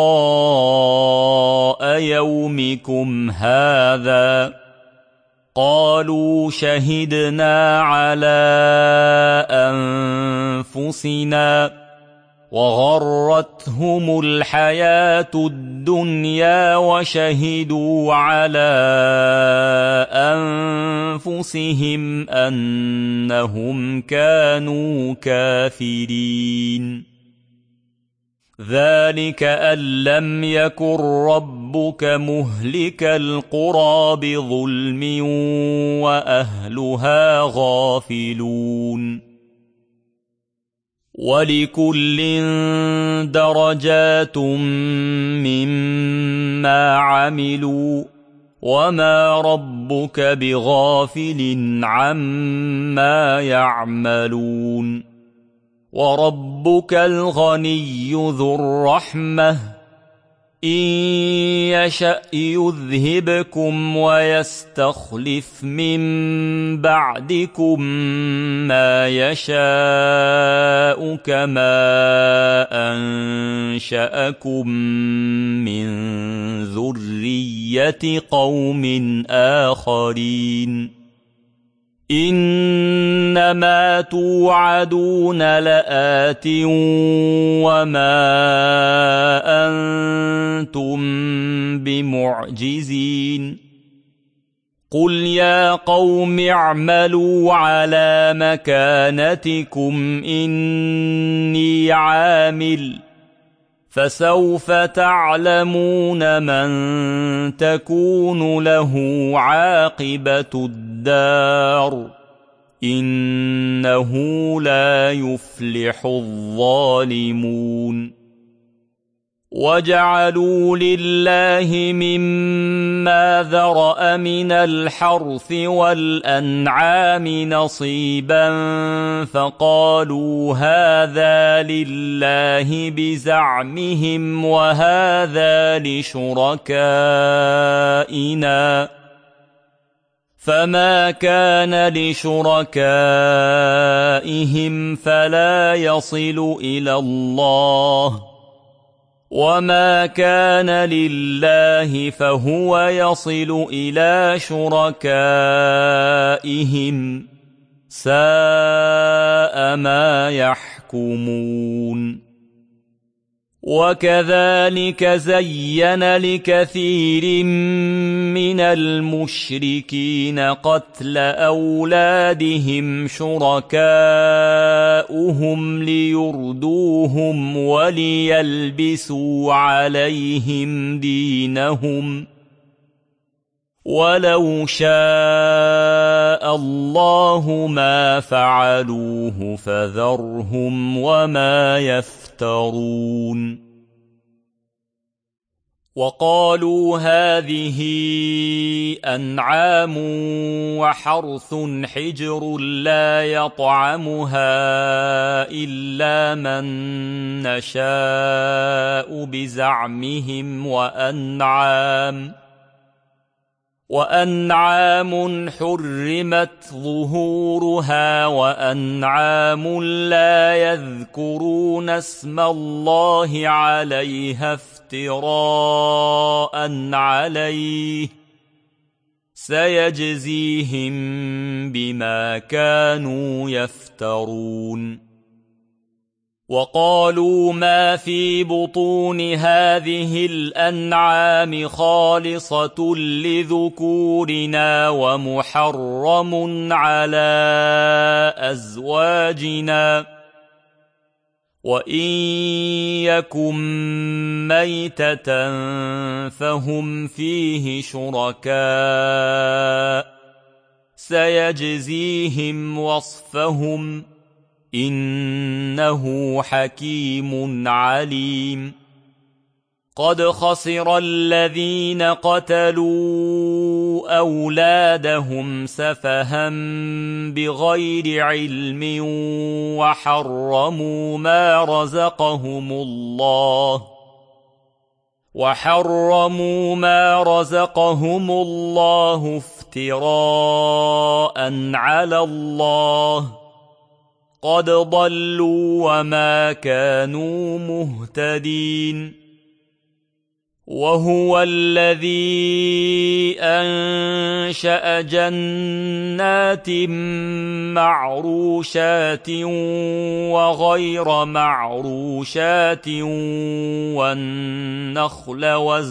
لقاء يومكم هذا قالوا شهدنا على أنفسنا وغرتهم الحياة الدنيا وشهدوا على أنفسهم أنهم كانوا كافرين ذلك أن لم يكن ربك مهلك القرى بظلم وأهلها غافلون ولكل درجات مما عملوا وما ربك بغافل عما يعملون وربك الغني ذو الرحمة إن يشأ يذهبكم ويستخلف من بعدكم ما يشاء كما أنشأكم من ذرية قوم آخرين إنما توعدون لآت وما أنتم بمعجزين قل يا قوم اعملوا على مكانتكم إني عامل فسوف تعلمون من تكون له عاقبة الدار إنه لا يفلح الظالمون وجعلوا لله مما ذرأ من الحرث والأنعام نصيبا فقالوا هذا لله بزعمهم وهذا لشركائنا فما كان لشركائهم فلا يصل إلى الله وما كان لله فهو يصل إلى شركائهم ساء ما يحكمون وكذلك زين لكثير من المشركين قتل أولادهم شركاؤهم ليردوهم وليلبسوا عليهم دينهم ولو شاء الله ما فعلوه فذرهم وما يفترون وقالوا هذه أنعام وحرث حجر لا يطعمها إلا من نشاء بزعمهم وأنعام حرمت ظهورها وأنعام لا يذكرون اسم الله عليها افتراء افتراء عليه سيجزيهم بما كانوا يفترون وقالوا ما في بطون هذه الأنعام خالصة لذكورنا ومحرم على أزواجنا وإن يكن ميتة فهم فيه شركاء سيجزيهم وصفهم إنه حكيم عليم قد خسر الذين قتلوا أولادهم سفها بغير علم وحرموا ما رزقهم الله افتراء على الله قد ضلوا وما كانوا مهتدين وهو الذي أنشأ جنات معروشات وغير معروشات والنخل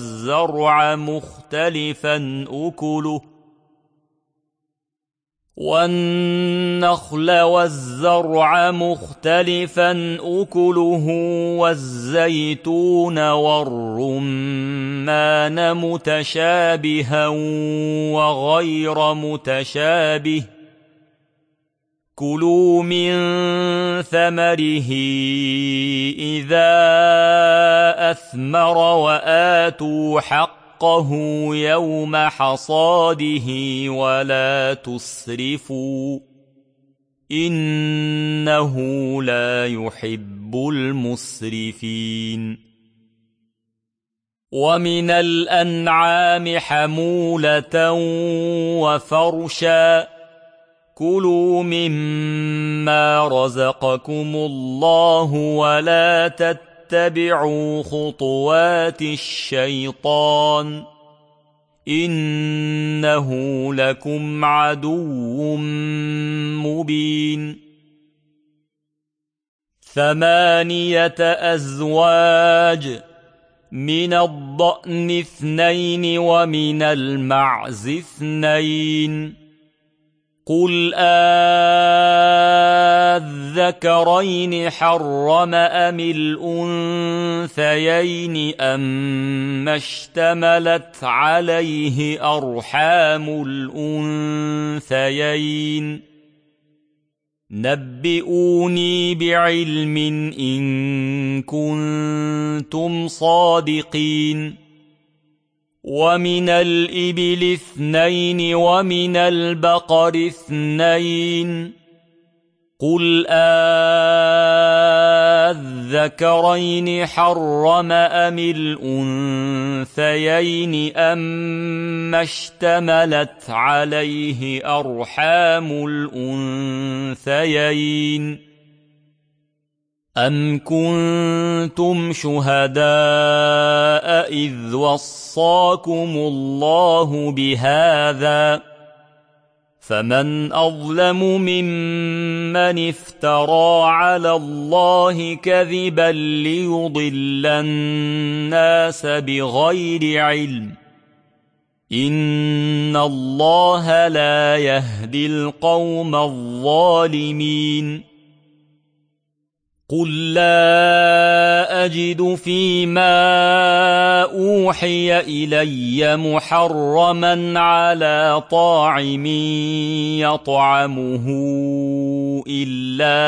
والزرع مختلفا أكله والزيتون والرمان متشابها وغير متشابه كلوا من ثمره إذا أثمر وآتوا حقه يوم حصاده ولا تسرفوا إنه لا يحب المسرفين ومن الأنعام حمولة وفرشا كلوا مما رزقكم الله ولا تتبعوا خطوات الشيطان إنه لكم عدو مبين 8 أزواج من الضأن 2 ومن المعز 2 قل أذكرين حرم أم الأنثيين أما اشتملت عليه أرحام الأنثيين نبئوني بعلم إن كنتم صادقين ومن الإبل 2 ومن البقر 2 قل أذكرين حرم أم الأنثيين أما اشتملت عليه أرحام الأنثيين أم كنتم شهداء إذ وصاكم الله بهذا فمن أظلم ممن افترى على الله كذبا ليضل الناس بغير علم إن الله لا يهدي القوم الظالمين قل لا أجد فيما أوحي إلي محرما على طاعم يطعمه إلا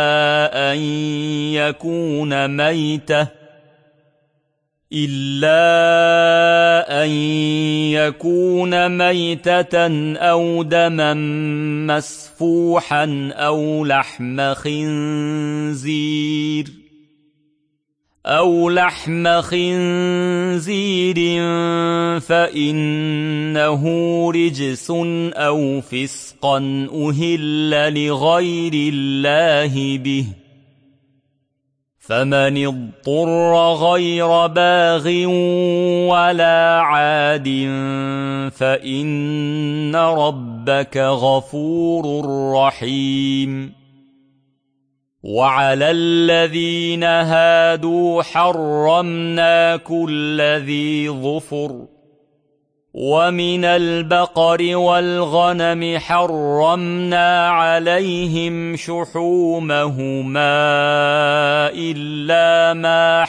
أن يكون ميتة أو دما مسفوحا أو لحم خنزير فإنه رجس أو فسقا أهل لغير الله به فمن اضطر غير باغ ولا عاد فإن ربك غفور رحيم. وعلى الذين هادوا حرمنا كل ذي ظفر، ومن البقر والغنم حرمنا عليهم شحومهما إلا ما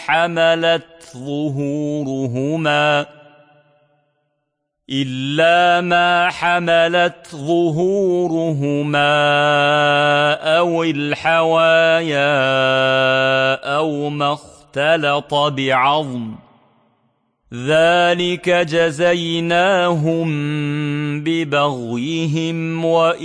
حملت ظهورهما أو الحوايا أو ما اختلط بعظم، ذلك جزيناهم ببغيهم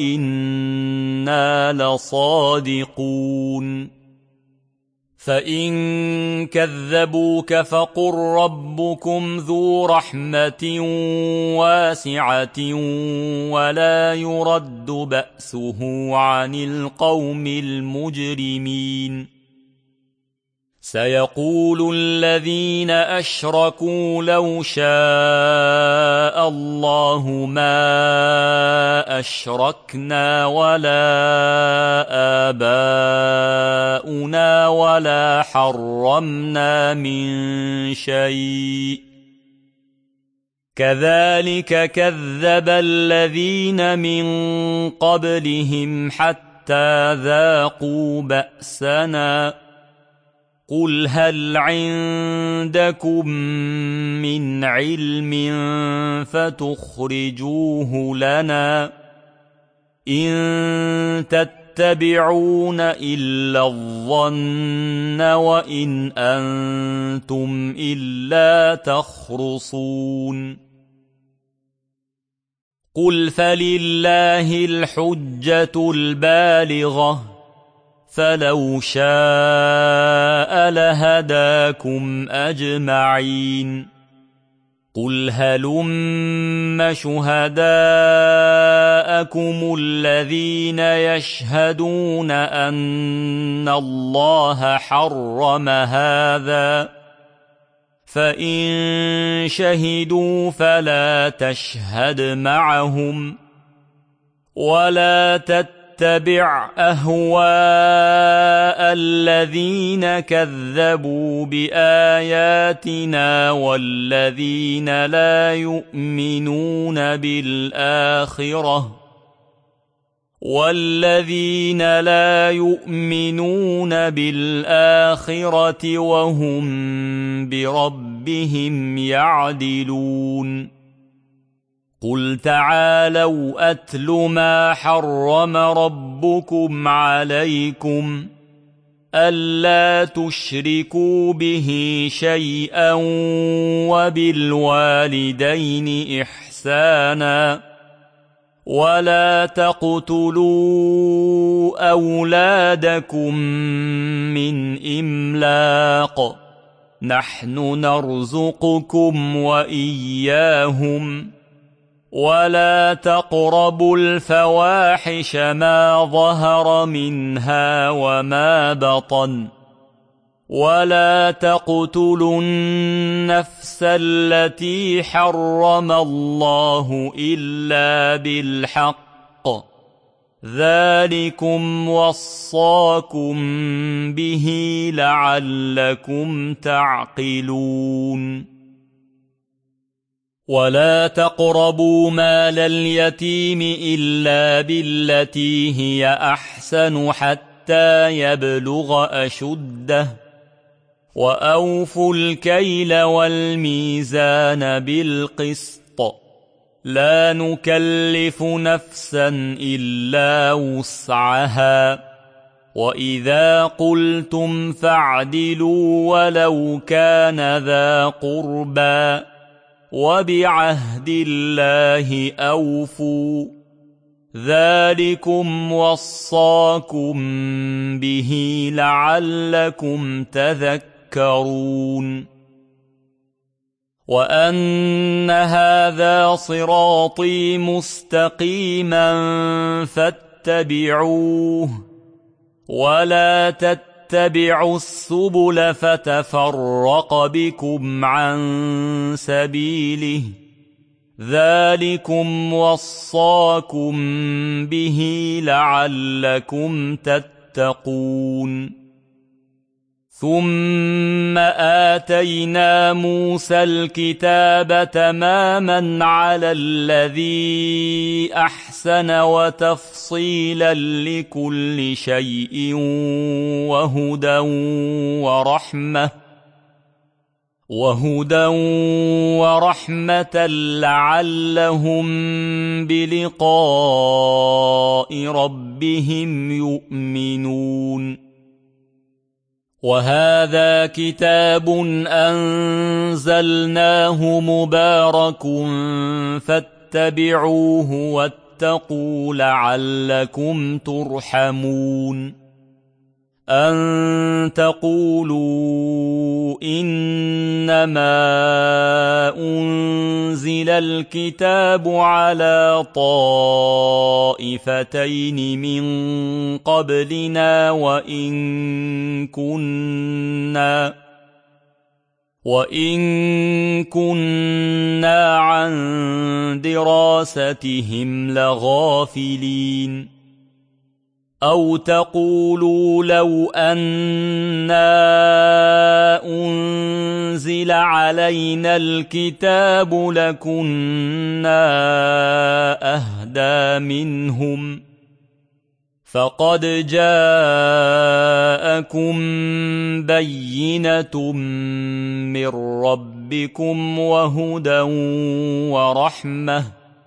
وإنا لصادقون. فإن كذبوك فقل ربكم ذو رحمة واسعة ولا يرد بأسه عن القوم المجرمين. سيقول الذين أشركوا لو شاء الله ما أشركنا ولا آباؤنا ولا حرمنا من شيء، كذلك كذب الذين من قبلهم حتى ذاقوا بأسنا. قل هل عندكم من علم فتخرجوه لنا؟ إن تتبعون إلا الظن وإن أنتم إلا تخرصون. قل فلله الحجة البالغة، فلو شاء لهداكم أجمعين. قل هلم شهداءكم الذين يشهدون أن الله حرم هذا، فإن شهدوا فلا تشهد معهم، ولا تتبع أهواء الذين كذبوا بآياتنا والذين لا يؤمنون بالآخرة وهم بربهم يعدلون. قل تعالوا أتل ما حرم ربكم عليكم، ألا تشركوا به شيئا وبالوالدين إحسانا، ولا تقتلوا أولادكم من إملاق، نحن نرزقكم وإياهم، ولا تقربوا الفواحش ما ظهر منها وما بطن، ولا تقتلوا النفس التي حرم الله إلا بالحق، ذلكم وصاكم به لعلكم تعقلون. ولا تقربوا مال اليتيم إلا بالتي هي أحسن حتى يبلغ أشده، وأوفوا الكيل والميزان بالقسط، لا نكلف نفسا إلا وسعها، وإذا قلتم فاعدلوا ولو كان ذا قربى، وبعهد الله أوفوا، ذلكم وصاكم به لعلكم تذكرون. وأن هذا صراطي مستقيما فاتبعوه، ولا تتبعوا تتبعوا السبل فتفرق بكم عن سبيله ذلكم وصاكم به لعلكم تتقون ثم آتينا موسى الكتاب تماما على الذي أحسن وتفصيلا لكل شيء وهدى ورحمة لعلهم بلقاء ربهم يؤمنون وهذا كتاب أنزلناه مبارك فاتبعوه واتقوا لعلكم ترحمون أن تقولوا إنما أنزل الكتاب على طائفتين من قبلنا وإن كنا عن دراستهم لغافلين أو تقولوا لو أنا أنزل علينا الكتاب لكنا أهدى منهم فقد جاءكم بينة من ربكم وهدى ورحمة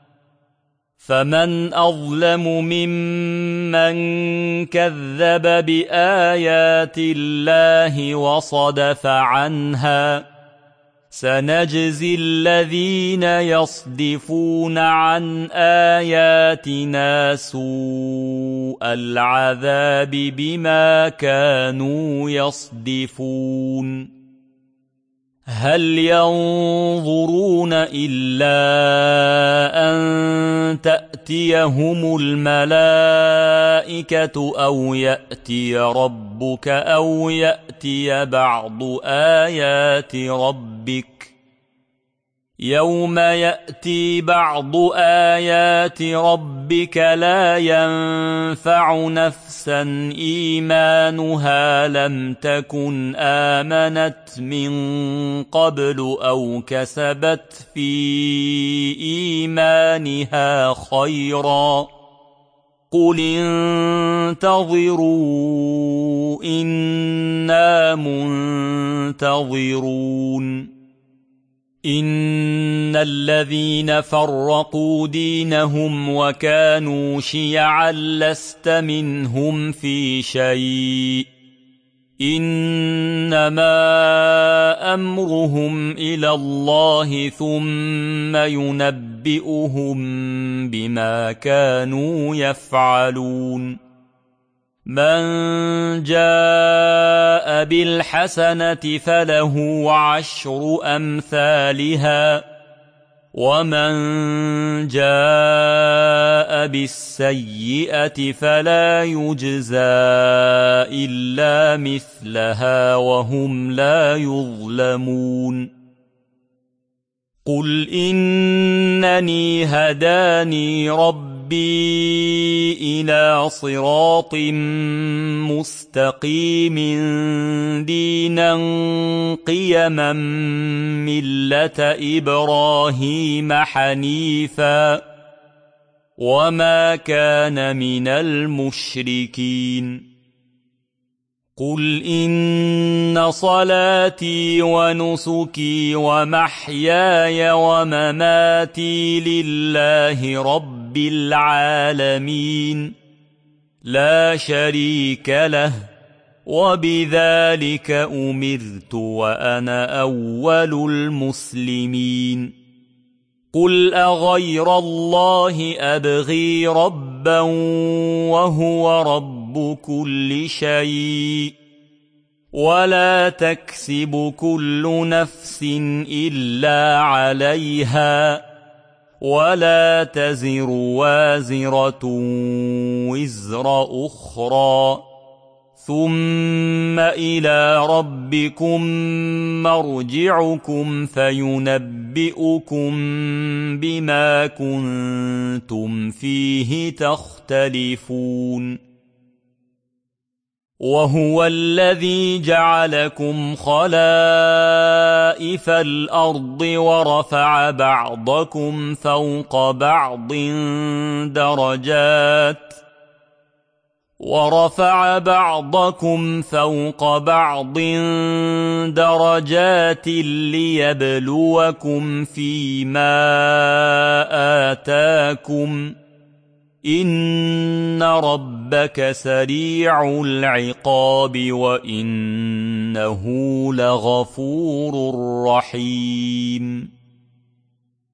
فمن أظلم ممن كذب بآيات الله وصدف عنها سنجزي الذين يصدفون عن آياتنا سوء العذاب بما كانوا يصدفون هل ينظرون إلا أن تأتيهم الملائكة أو يأتي ربك أو يأتي بعض آيات ربك يوم يأتي بعض آيات ربك لا ينفع نفسا إيمانها لم تكن آمنت من قبل أو كسبت في إيمانها خيرا قل انتظروا إنا منتظرون إن الذين فرقوا دينهم وكانوا شيعا لست منهم في شيء إنما أمرهم إلى الله ثم ينبئهم بما كانوا يفعلون من جاء بالحسنة فله 10 أمثالها ومن جاء بالسيئة فلا يجزى إلا مثلها وهم لا يظلمون قل إنني هداني ربي إلى صراط مستقيم دينا قيما ملة إبراهيم حنيفا وما كان من المشركين قل إن صلاتي ونسكي ومحياي ومماتي لله رب العالمين لا شريك له وبذلك أمرت وأنا أول المسلمين قل أغير الله أبغي ربا وهو رب كل شيء ولا تكسب كل نفس إلا عليها ولا تزر وازرة وزر أخرى ثم إلى ربكم مرجعكم فينبئكم بما كنتم فيه تختلفون وهو الذي جعلكم خلائف الأرض ورفع بعضكم فوق بعض درجات ليبلوكم فيما آتاكم إن ربك سريع العقاب وإنه لغفور رحيم